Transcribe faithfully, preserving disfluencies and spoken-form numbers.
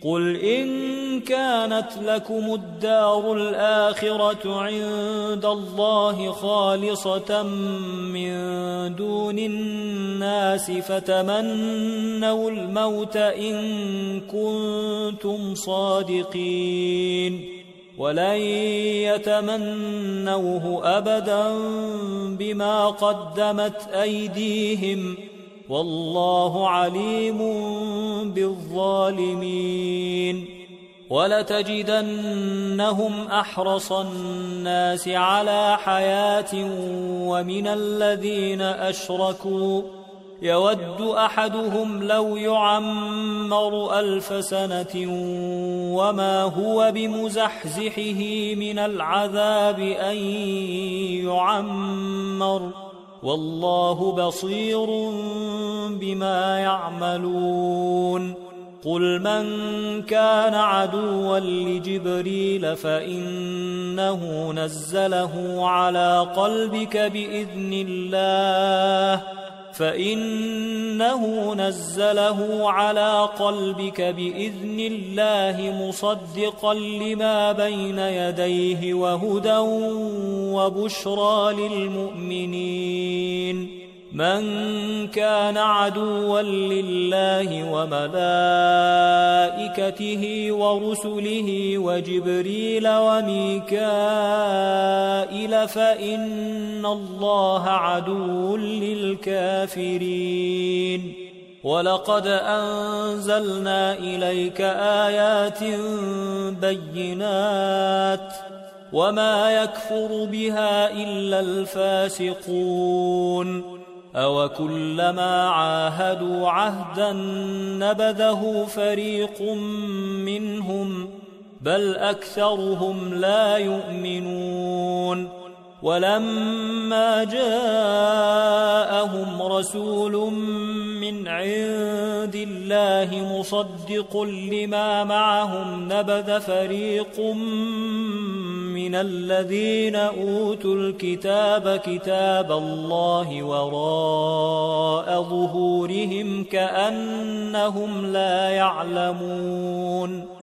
قل إن كانت لكم الدار الآخرة عند الله خالصة من دون الناس فتمنوا الموت إن كنتم صادقين ولن يتمنوه أبدا بما قدمت أيديهم والله عليم بالظالمين ولتجدنهم أحرص الناس على حياة ومن الذين أشركوا يود أحدهم لو يعمر ألف سنة وما هو بمزحزحه من العذاب أن يعمر والله بصير بما يعملون قل من كان عدوا لجبريل فإنه نزله على قلبك بإذن الله فإنه نزله على قلبك بإذن الله مصدقا لما بين يديه وهدى وبشرى للمؤمنين من كان عدوا لله وملائكته ورسله وجبريل وميكائيل فإن الله عدو للكافرين ولقد أنزلنا إليك آيات بينات وما يكفر بها إلا الفاسقون أوكلما عاهدوا عهدا نبذه فريق منهم بل أكثرهم لا يؤمنون ولما جاءهم رسول من عند الله مصدق لما معهم نبذ فريق من الذين أوتوا الكتاب كتاب الله وراء ظهورهم كأنهم لا يعلمون